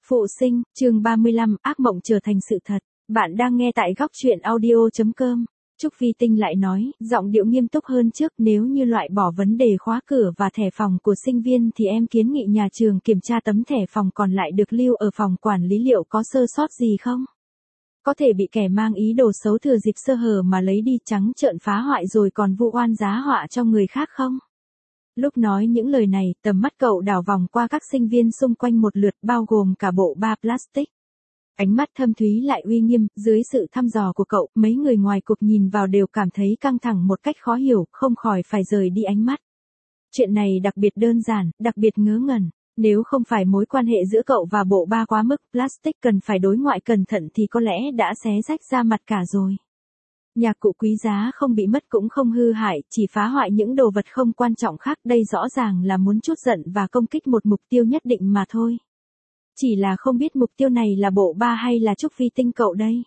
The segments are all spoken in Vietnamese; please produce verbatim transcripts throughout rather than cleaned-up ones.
Phụ sinh, chương ba mươi lăm, ác mộng trở thành sự thật. Bạn đang nghe tại góc truyện audio.com. Trúc Phi Tinh lại nói, giọng điệu nghiêm túc hơn trước, nếu như loại bỏ vấn đề khóa cửa và thẻ phòng của sinh viên thì em kiến nghị nhà trường kiểm tra tấm thẻ phòng còn lại được lưu ở phòng quản lý liệu có sơ sót gì không? Có thể bị kẻ mang ý đồ xấu thừa dịp sơ hở mà lấy đi trắng trợn phá hoại rồi còn vu oan giá họa cho người khác không? Lúc nói những lời này, tầm mắt cậu đảo vòng qua các sinh viên xung quanh một lượt bao gồm cả bộ ba plastic. Ánh mắt thâm thúy lại uy nghiêm, dưới sự thăm dò của cậu, mấy người ngoài cuộc nhìn vào đều cảm thấy căng thẳng một cách khó hiểu, không khỏi phải rời đi ánh mắt. Chuyện này đặc biệt đơn giản, đặc biệt ngớ ngẩn. Nếu không phải mối quan hệ giữa cậu và bộ ba quá mức, plastic cần phải đối ngoại cẩn thận thì có lẽ đã xé rách ra mặt cả rồi. Nhạc cụ quý giá không bị mất cũng không hư hại, chỉ phá hoại những đồ vật không quan trọng khác, đây rõ ràng là muốn trút giận và công kích một mục tiêu nhất định mà thôi. Chỉ là không biết mục tiêu này là bộ ba hay là Trúc Phi Tinh cậu đây.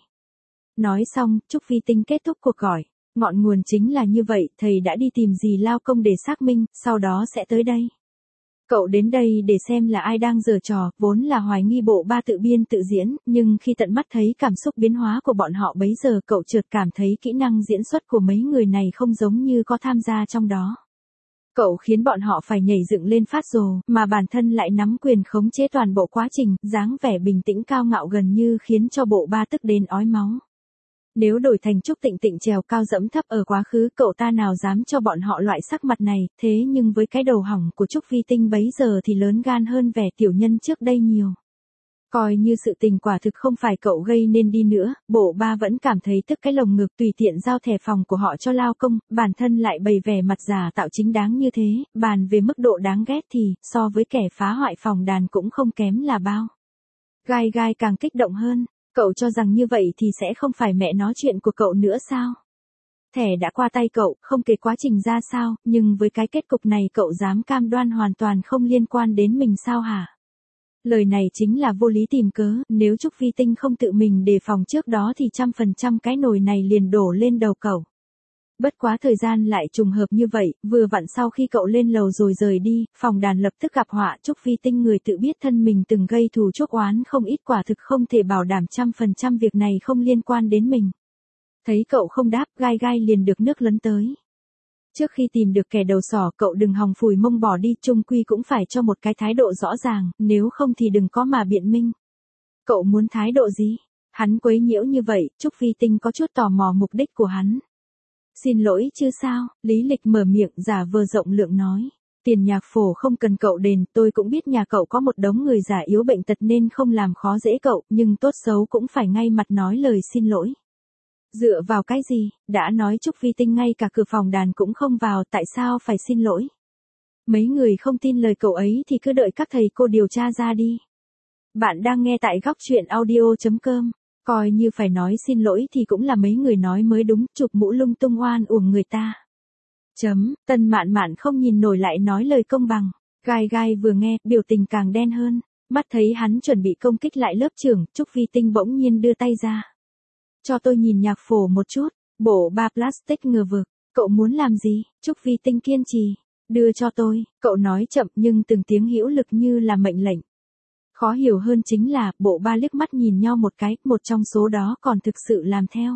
Nói xong, Trúc Phi Tinh kết thúc cuộc gọi. Ngọn nguồn chính là như vậy, thầy đã đi tìm dì Lao Công để xác minh, sau đó sẽ tới đây. Cậu đến đây để xem là ai đang giở trò, vốn là hoài nghi bộ ba tự biên tự diễn, nhưng khi tận mắt thấy cảm xúc biến hóa của bọn họ bấy giờ cậu chợt cảm thấy kỹ năng diễn xuất của mấy người này không giống như có tham gia trong đó. Cậu khiến bọn họ phải nhảy dựng lên phát rồ, mà bản thân lại nắm quyền khống chế toàn bộ quá trình, dáng vẻ bình tĩnh cao ngạo gần như khiến cho bộ ba tức đến ói máu. Nếu đổi thành Trúc Tịnh Tịnh trèo cao dẫm thấp ở quá khứ cậu ta nào dám cho bọn họ loại sắc mặt này, thế nhưng với cái đầu hỏng của Trúc Phi Tinh bấy giờ thì lớn gan hơn vẻ tiểu nhân trước đây nhiều. Coi như sự tình quả thực không phải cậu gây nên đi nữa, bộ ba vẫn cảm thấy tức cái lồng ngực tùy tiện giao thẻ phòng của họ cho Lao Công, bản thân lại bày vẻ mặt giả tạo chính đáng như thế, bàn về mức độ đáng ghét thì, so với kẻ phá hoại phòng đàn cũng không kém là bao. Gai gai càng kích động hơn. Cậu cho rằng như vậy thì sẽ không phải mẹ nói chuyện của cậu nữa sao? Thẻ đã qua tay cậu, không kể quá trình ra sao, nhưng với cái kết cục này cậu dám cam đoan hoàn toàn không liên quan đến mình sao hả? Lời này chính là vô lý tìm cớ, nếu Trúc Phi Tinh không tự mình đề phòng trước đó thì trăm phần trăm cái nồi này liền đổ lên đầu cậu. Bất quá thời gian lại trùng hợp như vậy, vừa vặn sau khi cậu lên lầu rồi rời đi, phòng đàn lập tức gặp họa. Trúc Phi Tinh người tự biết thân mình từng gây thù chuốc oán không ít, quả thực không thể bảo đảm trăm phần trăm việc này không liên quan đến mình. Thấy cậu không đáp, gai gai liền được nước lấn tới. Trước khi tìm được kẻ đầu sỏ cậu đừng hòng phủi mông bỏ đi, chung quy cũng phải cho một cái thái độ rõ ràng, nếu không thì đừng có mà biện minh. Cậu muốn thái độ gì? Hắn quấy nhiễu như vậy, Trúc Phi Tinh có chút tò mò mục đích của hắn. Xin lỗi chứ sao, Lý Lịch mở miệng giả vờ rộng lượng nói. Tiền nhạc phổ không cần cậu đền, tôi cũng biết nhà cậu có một đống người già yếu bệnh tật nên không làm khó dễ cậu, nhưng tốt xấu cũng phải ngay mặt nói lời xin lỗi. Dựa vào cái gì, đã nói Trúc Phi Tinh ngay cả cửa phòng đàn cũng không vào, tại sao phải xin lỗi? Mấy người không tin lời cậu ấy thì cứ đợi các thầy cô điều tra ra đi. Bạn đang nghe tại góc truyện audio.com. Coi như phải nói xin lỗi thì cũng là mấy người nói mới đúng, chụp mũ lung tung oan uổng người ta. Chấm, Tân Mạn Mạn không nhìn nổi lại nói lời công bằng. Gai gai vừa nghe, biểu tình càng đen hơn. Mắt thấy hắn chuẩn bị công kích lại lớp trưởng, Trúc Phi Tinh bỗng nhiên đưa tay ra. Cho tôi nhìn nhạc phổ một chút, bộ ba plastic ngờ vực. Cậu muốn làm gì? Trúc Phi Tinh kiên trì. Đưa cho tôi, cậu nói chậm nhưng từng tiếng hữu lực như là mệnh lệnh. Khó hiểu hơn chính là, bộ ba liếc mắt nhìn nhau một cái, một trong số đó còn thực sự làm theo.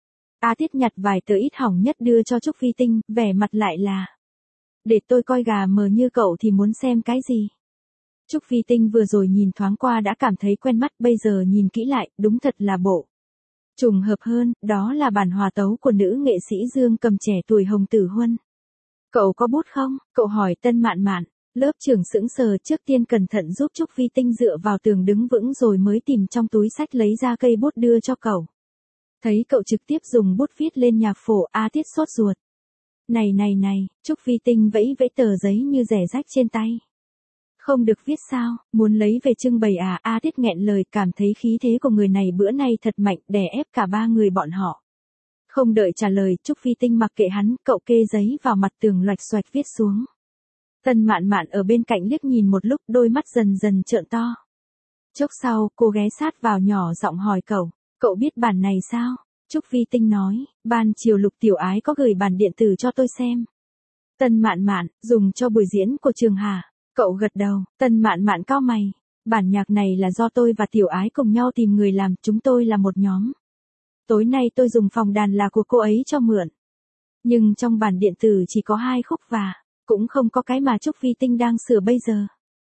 A Tiết nhặt vài tờ ít hỏng nhất đưa cho Trúc Phi Tinh, vẻ mặt lại là. Để tôi coi gà mờ như cậu thì muốn xem cái gì? Trúc Phi Tinh vừa rồi nhìn thoáng qua đã cảm thấy quen mắt, bây giờ nhìn kỹ lại, đúng thật là bộ. Trùng hợp hơn, đó là bản hòa tấu của nữ nghệ sĩ Dương Cầm trẻ tuổi Hồng Tử Huân. Cậu có bút không? Cậu hỏi Tân Mạn Mạn. Lớp trưởng sững sờ, trước tiên cẩn thận giúp Trúc Phi Tinh dựa vào tường đứng vững rồi mới tìm trong túi sách lấy ra cây bút đưa cho cậu. Thấy cậu trực tiếp dùng bút viết lên nhạc phổ, A Tiết sốt ruột. Này này này, Trúc Phi Tinh vẫy vẫy tờ giấy như rẻ rách trên tay. Không được viết sao, muốn lấy về trưng bày à? A Tiết nghẹn lời, cảm thấy khí thế của người này bữa nay thật mạnh, đè ép cả ba người bọn họ. Không đợi trả lời, Trúc Phi Tinh mặc kệ hắn, cậu kê giấy vào mặt tường loạch xoạch viết xuống. Tân Mạn Mạn ở bên cạnh liếc nhìn một lúc, đôi mắt dần dần trợn to. Chốc sau, cô ghé sát vào nhỏ giọng hỏi cậu, cậu biết bản này sao? Trúc Phi Tinh nói, ban chiều Lục Tiểu Ái có gửi bản điện tử cho tôi xem. Tân Mạn Mạn, dùng cho buổi diễn của trường hả? Cậu gật đầu, Tân Mạn Mạn cau mày. Bản nhạc này là do tôi và Tiểu Ái cùng nhau tìm người làm, chúng tôi là một nhóm. Tối nay tôi dùng phòng đàn là của cô ấy cho mượn. Nhưng trong bản điện tử chỉ có hai khúc và cũng không có cái mà Trúc Vi Tinh đang sửa bây giờ.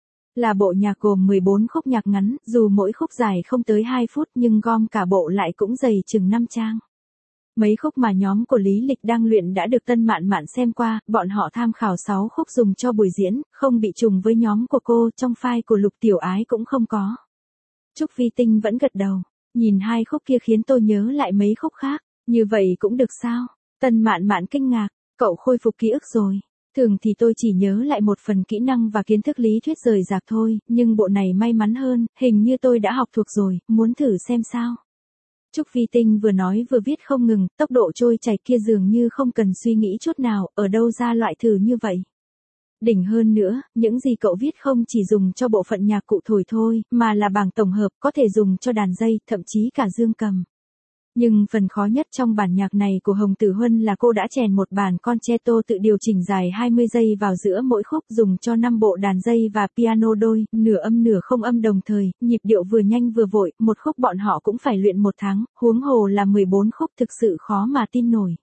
Là bộ nhạc gồm mười bốn khúc nhạc ngắn, dù mỗi khúc dài không tới hai phút nhưng gom cả bộ lại cũng dày chừng năm trang. Mấy khúc mà nhóm của Lý Lịch đang luyện đã được Tân Mạn Mạn xem qua, bọn họ tham khảo sáu khúc dùng cho buổi diễn, không bị trùng với nhóm của cô, trong file của Lục Tiểu Ái cũng không có. Trúc Vi Tinh vẫn gật đầu, nhìn hai khúc kia khiến tôi nhớ lại mấy khúc khác, như vậy cũng được sao? Tân Mạn Mạn kinh ngạc, cậu khôi phục ký ức rồi. Thường thì tôi chỉ nhớ lại một phần kỹ năng và kiến thức lý thuyết rời rạc thôi, nhưng bộ này may mắn hơn, hình như tôi đã học thuộc rồi, muốn thử xem sao. Trúc Vi Tinh vừa nói vừa viết không ngừng, tốc độ trôi chảy kia dường như không cần suy nghĩ chút nào, ở đâu ra loại thử như vậy. Đỉnh hơn nữa, những gì cậu viết không chỉ dùng cho bộ phận nhạc cụ thổi thôi, mà là bảng tổng hợp, có thể dùng cho đàn dây, thậm chí cả dương cầm. Nhưng phần khó nhất trong bản nhạc này của Hồng Tử Huân là cô đã chèn một bản concerto tự điều chỉnh dài hai mươi giây vào giữa mỗi khúc, dùng cho năm bộ đàn dây và piano đôi, nửa âm nửa không âm đồng thời, nhịp điệu vừa nhanh vừa vội, một khúc bọn họ cũng phải luyện một tháng, huống hồ là mười bốn khúc, thực sự khó mà tin nổi.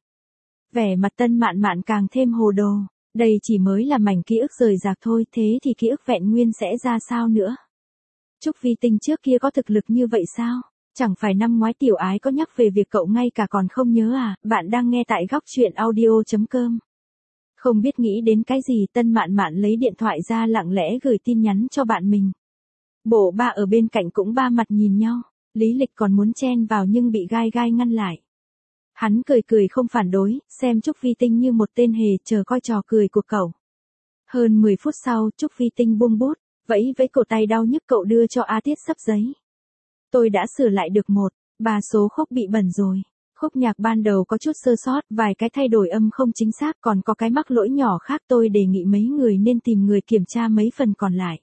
Vẻ mặt Tân Mạn Mạn càng thêm hồ đồ, đây chỉ mới là mảnh ký ức rời rạc thôi, thế thì ký ức vẹn nguyên sẽ ra sao nữa? Trúc Vi Tinh trước kia có thực lực như vậy sao? Chẳng phải năm ngoái Tiểu Ái có nhắc về việc cậu ngay cả còn không nhớ à? Bạn đang nghe tại góc truyện audio chấm com. Không biết nghĩ đến cái gì, Tân Mạn Mạn lấy điện thoại ra lặng lẽ gửi tin nhắn cho bạn mình. Bộ ba ở bên cạnh cũng ba mặt nhìn nhau, Lý Lịch còn muốn chen vào nhưng bị Gai Gai ngăn lại. Hắn cười cười không phản đối, xem Trúc Vi Tinh như một tên hề, chờ coi trò cười của cậu. Hơn mười phút sau, Trúc Vi Tinh buông bút, vẫy vẫy cổ tay đau nhức cậu đưa cho A Tiết sấp giấy. Tôi đã sửa lại được một, ba số khúc bị bẩn rồi. Khúc nhạc ban đầu có chút sơ sót, vài cái thay đổi âm không chính xác, còn có cái mắc lỗi nhỏ khác, tôi đề nghị mấy người nên tìm người kiểm tra mấy phần còn lại.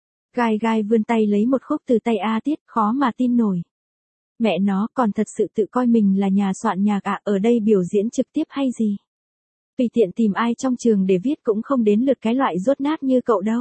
Gai Gai vươn tay lấy một khúc từ tay A Tiết, khó mà tin nổi. Mẹ nó còn thật sự tự coi mình là nhà soạn nhạc ạ, à, ở đây biểu diễn trực tiếp hay gì? Tùy tiện tìm ai trong trường để viết cũng không đến lượt cái loại rốt nát như cậu đâu.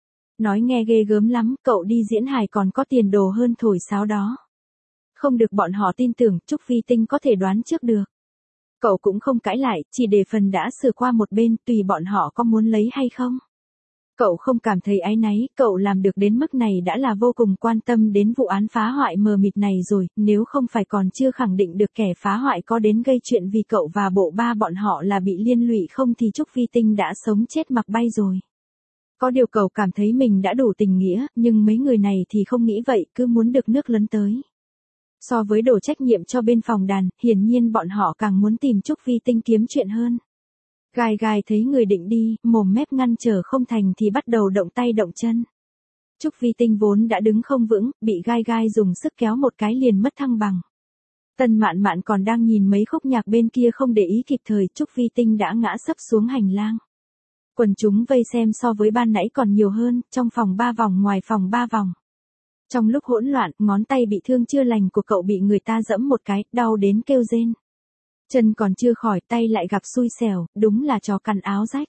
Nói nghe ghê gớm lắm, cậu đi diễn hài còn có tiền đồ hơn thổi sáo đó. Không được bọn họ tin tưởng, Trúc Vi Tinh có thể đoán trước được. Cậu cũng không cãi lại, chỉ để phần đã sửa qua một bên, tùy bọn họ có muốn lấy hay không. Cậu không cảm thấy áy náy, cậu làm được đến mức này đã là vô cùng quan tâm đến vụ án phá hoại mờ mịt này rồi, nếu không phải còn chưa khẳng định được kẻ phá hoại có đến gây chuyện vì cậu và bộ ba bọn họ là bị liên lụy không thì Trúc Vi Tinh đã sống chết mặc bay rồi. Có điều cậu cảm thấy mình đã đủ tình nghĩa, nhưng mấy người này thì không nghĩ vậy, cứ muốn được nước lấn tới. So với đổ trách nhiệm cho bên phòng đàn, hiển nhiên bọn họ càng muốn tìm Trúc Vi Tinh kiếm chuyện hơn. Gai Gai thấy người định đi, mồm mép ngăn trở không thành thì bắt đầu động tay động chân. Trúc Vi Tinh vốn đã đứng không vững, bị Gai Gai dùng sức kéo một cái liền mất thăng bằng. Tân Mạn Mạn còn đang nhìn mấy khúc nhạc bên kia không để ý kịp thời, Trúc Vi Tinh đã ngã sấp xuống hành lang. Quần chúng vây xem so với ban nãy còn nhiều hơn, trong phòng ba vòng ngoài phòng ba vòng. Trong lúc hỗn loạn, ngón tay bị thương chưa lành của cậu bị người ta giẫm một cái, đau đến kêu rên. Chân còn chưa khỏi, tay lại gặp xui xẻo, đúng là chó cắn áo rách.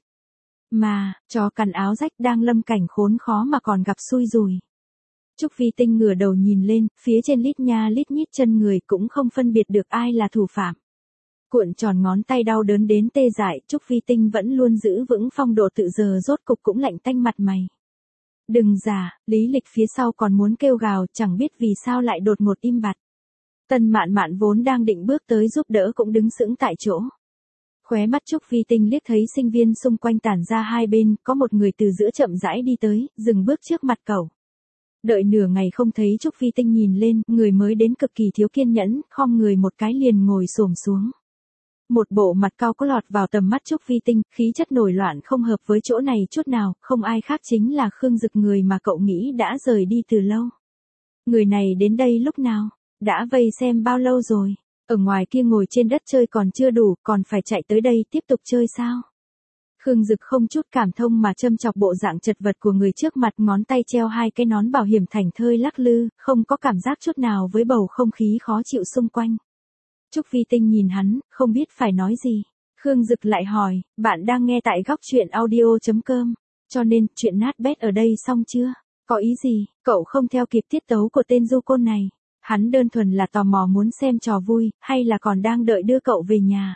Mà, chó cắn áo rách đang lâm cảnh khốn khó mà còn gặp xui rủi. Trúc Vi Tinh ngửa đầu nhìn lên, phía trên lít nha lít nhít chân người cũng không phân biệt được ai là thủ phạm. Cuộn tròn ngón tay đau đớn đến tê dại, Trúc Vi Tinh vẫn luôn giữ vững phong độ tự giờ rốt cục cũng lạnh tanh mặt mày. Đừng giả, Lý Lịch phía sau còn muốn kêu gào, chẳng biết vì sao lại đột ngột im bặt. Tân Mạn Mạn vốn đang định bước tới giúp đỡ cũng đứng sững tại chỗ. Khóe mắt Trúc Vi Tinh liếc thấy sinh viên xung quanh tản ra hai bên, có một người từ giữa chậm rãi đi tới, dừng bước trước mặt cậu. Đợi nửa ngày không thấy Trúc Vi Tinh nhìn lên, người mới đến cực kỳ thiếu kiên nhẫn, khom người một cái liền ngồi xổm xuống. Một bộ mặt cao có lọt vào tầm mắt Trúc Vi Tinh, khí chất nổi loạn không hợp với chỗ này chút nào, không ai khác chính là Khương Dực, người mà cậu nghĩ đã rời đi từ lâu. Người này đến đây lúc nào? Đã vây xem bao lâu rồi? Ở ngoài kia ngồi trên đất chơi còn chưa đủ, còn phải chạy tới đây tiếp tục chơi sao? Khương Dực không chút cảm thông mà châm chọc bộ dạng chật vật của người trước mặt, ngón tay treo hai cái nón bảo hiểm thảnh thơi lắc lư, không có cảm giác chút nào với bầu không khí khó chịu xung quanh. Trúc Vi Tinh nhìn hắn, không biết phải nói gì. Khương Dực lại hỏi, bạn đang nghe tại góc truyện audio chấm com, cho nên chuyện nát bét ở đây xong chưa? Có ý gì? Cậu không theo kịp tiết tấu của tên du côn này. Hắn đơn thuần là tò mò muốn xem trò vui, hay là còn đang đợi đưa cậu về nhà.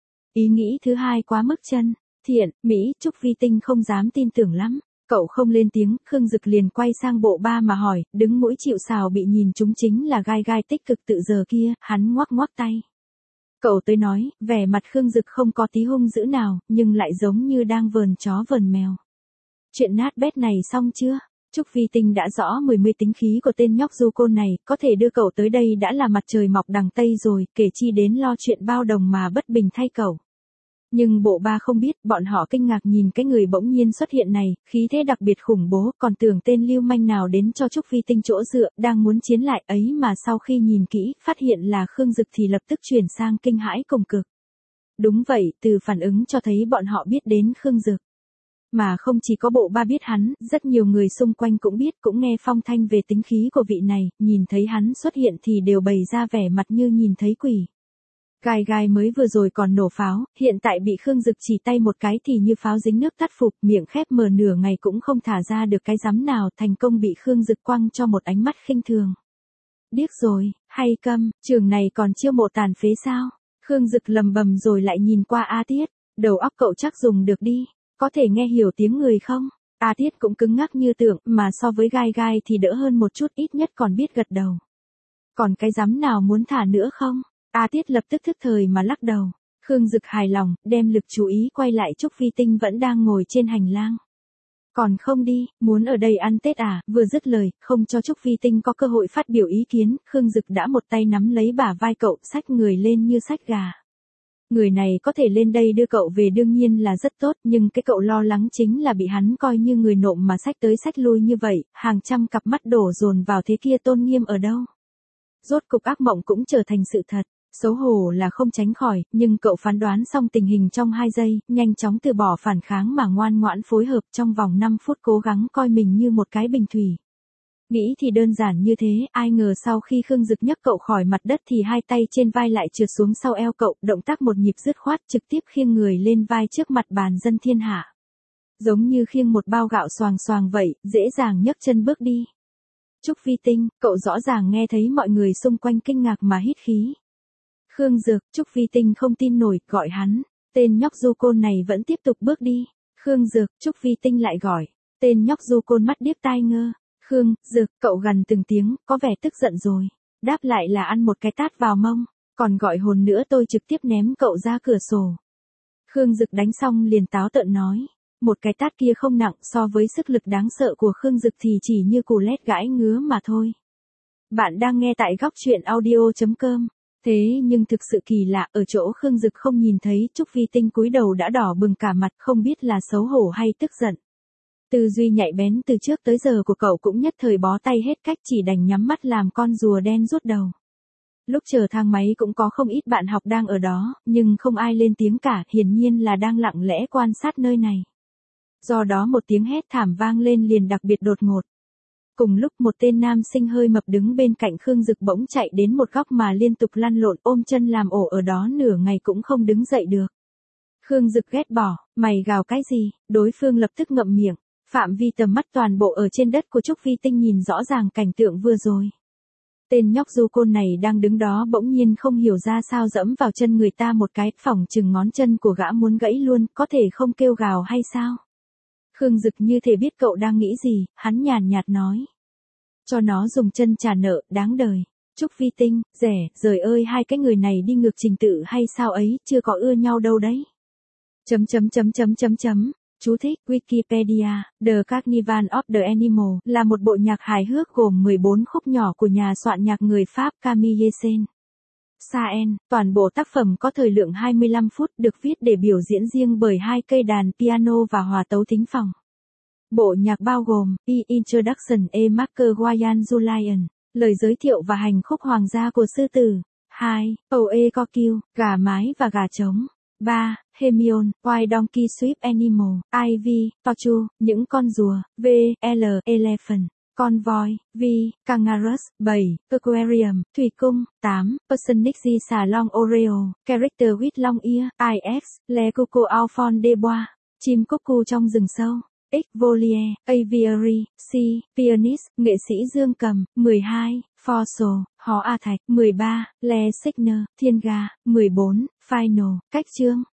Ý nghĩ thứ hai quá mức chân thiện, Mỹ, Trúc Vi Tinh không dám tin tưởng lắm. Cậu không lên tiếng, Khương Dực liền quay sang bộ ba mà hỏi, đứng mũi chịu sào bị nhìn trúng chính là gai gai tích cực tự giờ kia, hắn ngoắc ngoắc tay. Cậu tới nói, vẻ mặt Khương Dực không có tí hung dữ nào, nhưng lại giống như đang vờn chó vờn mèo. Chuyện nát bét này xong chưa? Trúc Vi Tinh đã rõ mười mươi tính khí của tên nhóc du côn này, có thể đưa cậu tới đây đã là mặt trời mọc đằng Tây rồi, kể chi đến lo chuyện bao đồng mà bất bình thay cậu. Nhưng bộ ba không biết, bọn họ kinh ngạc nhìn cái người bỗng nhiên xuất hiện này, khí thế đặc biệt khủng bố, còn tưởng tên lưu manh nào đến cho Trúc Vi Tinh chỗ dựa, đang muốn chiến lại ấy mà sau khi nhìn kỹ, phát hiện là Khương Dực thì lập tức chuyển sang kinh hãi cùng cực. Đúng vậy, từ phản ứng cho thấy bọn họ biết đến Khương Dực. Mà không chỉ có bộ ba biết hắn, rất nhiều người xung quanh cũng biết, cũng nghe phong thanh về tính khí của vị này, nhìn thấy hắn xuất hiện thì đều bày ra vẻ mặt như nhìn thấy quỷ. Gai gai mới vừa rồi còn nổ pháo, hiện tại bị Khương Dực chỉ tay một cái thì như pháo dính nước tắt phục, miệng khép mờ nửa ngày cũng không thả ra được cái rắm nào, thành công bị Khương Dực quăng cho một ánh mắt khinh thường. Điếc rồi, hay câm, trường này còn chiêu mộ tàn phế sao? Khương Dực lầm bầm rồi lại nhìn qua A Tiết, đầu óc cậu chắc dùng được đi, có thể nghe hiểu tiếng người không? A Tiết cũng cứng ngắc như tượng, mà so với gai gai thì đỡ hơn một chút, ít nhất còn biết gật đầu. Còn cái rắm nào muốn thả nữa không? A Tiết lập tức thức thời mà lắc đầu. Khương Dực hài lòng, đem lực chú ý quay lại Trúc Vi Tinh vẫn đang ngồi trên hành lang. Còn không đi, muốn ở đây ăn Tết à? Vừa dứt lời, không cho Trúc Vi Tinh có cơ hội phát biểu ý kiến, Khương Dực đã một tay nắm lấy bả vai cậu, xách người lên như xách gà. Người này có thể lên đây đưa cậu về đương nhiên là rất tốt, nhưng cái cậu lo lắng chính là bị hắn coi như người nộm mà xách tới xách lui như vậy, hàng trăm cặp mắt đổ dồn vào thế kia tôn nghiêm ở đâu. Rốt cục ác mộng cũng trở thành sự thật. Xấu hổ là không tránh khỏi, nhưng cậu phán đoán xong tình hình trong hai giây, nhanh chóng từ bỏ phản kháng mà ngoan ngoãn phối hợp, trong vòng năm phút cố gắng coi mình như một cái bình thủy. Nghĩ thì đơn giản như thế, ai ngờ sau khi Khương Dực nhấc cậu khỏi mặt đất thì hai tay trên vai lại trượt xuống sau eo cậu, động tác một nhịp dứt khoát trực tiếp khiêng người lên vai trước mặt bàn dân thiên hạ. Giống như khiêng một bao gạo xoàng xoàng vậy, dễ dàng nhấc chân bước đi. Trúc Vi Tinh, cậu rõ ràng nghe thấy mọi người xung quanh kinh ngạc mà hít khí. Khương Dực, Trúc Vi Tinh không tin nổi, gọi hắn. Tên nhóc du côn này vẫn tiếp tục bước đi. Khương Dực, Trúc Vi Tinh lại gọi. Tên nhóc du côn mắt điếc tai ngơ. Khương Dực, cậu gằn từng tiếng, có vẻ tức giận rồi. Đáp lại là ăn một cái tát vào mông. Còn gọi hồn nữa tôi trực tiếp ném cậu ra cửa sổ. Khương Dực đánh xong liền táo tợn nói. Một cái tát kia không nặng, so với sức lực đáng sợ của Khương Dực thì chỉ như củ lét gãi ngứa mà thôi. Bạn đang nghe tại góc truyện audio chấm com. Thế nhưng thực sự kỳ lạ, ở chỗ Khương Dực không nhìn thấy, Trúc Vi Tinh cúi đầu đã đỏ bừng cả mặt, không biết là xấu hổ hay tức giận. Tư duy nhạy bén từ trước tới giờ của cậu cũng nhất thời bó tay hết cách, chỉ đành nhắm mắt làm con rùa đen rút đầu. Lúc chờ thang máy cũng có không ít bạn học đang ở đó, nhưng không ai lên tiếng cả, hiển nhiên là đang lặng lẽ quan sát nơi này. Do đó một tiếng hét thảm vang lên liền đặc biệt đột ngột. Cùng lúc một tên nam sinh hơi mập đứng bên cạnh Khương Dực bỗng chạy đến một góc mà liên tục lăn lộn ôm chân làm ổ ở đó nửa ngày cũng không đứng dậy được. Khương Dực ghét bỏ, mày gào cái gì, đối phương lập tức ngậm miệng, phạm vi tầm mắt toàn bộ ở trên đất của Trúc Vi Tinh nhìn rõ ràng cảnh tượng vừa rồi. Tên nhóc du côn này đang đứng đó bỗng nhiên không hiểu ra sao dẫm vào chân người ta một cái, phỏng chừng ngón chân của gã muốn gãy luôn, có thể không kêu gào hay sao? Khương Dực như thể biết cậu đang nghĩ gì, hắn nhàn nhạt nói. Cho nó dùng chân trả nợ, đáng đời. Trúc Vi Tinh, rẻ, rời ơi hai cái người này đi ngược trình tự hay sao ấy, chưa có ưa nhau đâu đấy. Chấm chấm chấm chấm chấm chấm. Chú thích, Wikipedia, The Carnival of the Animal, là một bộ nhạc hài hước gồm mười bốn khúc nhỏ của nhà soạn nhạc người Pháp Camille Saint-Saëns. Toàn bộ tác phẩm có thời lượng hai mươi lăm phút, được viết để biểu diễn riêng bởi hai cây đàn piano và hòa tấu thính phòng. Bộ nhạc bao gồm, E Introduction E Marker Wayan Julian, lời giới thiệu và hành khúc hoàng gia của sư tử. hai. Oe Coquille, gà mái và gà trống. ba. Hermione, Wild Donkey Swift Animal. Ivy, Torchu, những con rùa. V. L. Elephant, con voi. V. Kangaroos. bảy. Aquarium, thủy cung. tám. Personage Salon Oreo, Character with Long Ear. I X. Le Coco Alphonse de Bois, chim cúc cu trong rừng sâu. X. Voliere, Aviary, C. Pianist, nghệ sĩ dương cầm, mười hai. Forsol, Hó A Thạch, mười ba. Le Signer, Thiên Ga, mười bốn. Final, cách chương.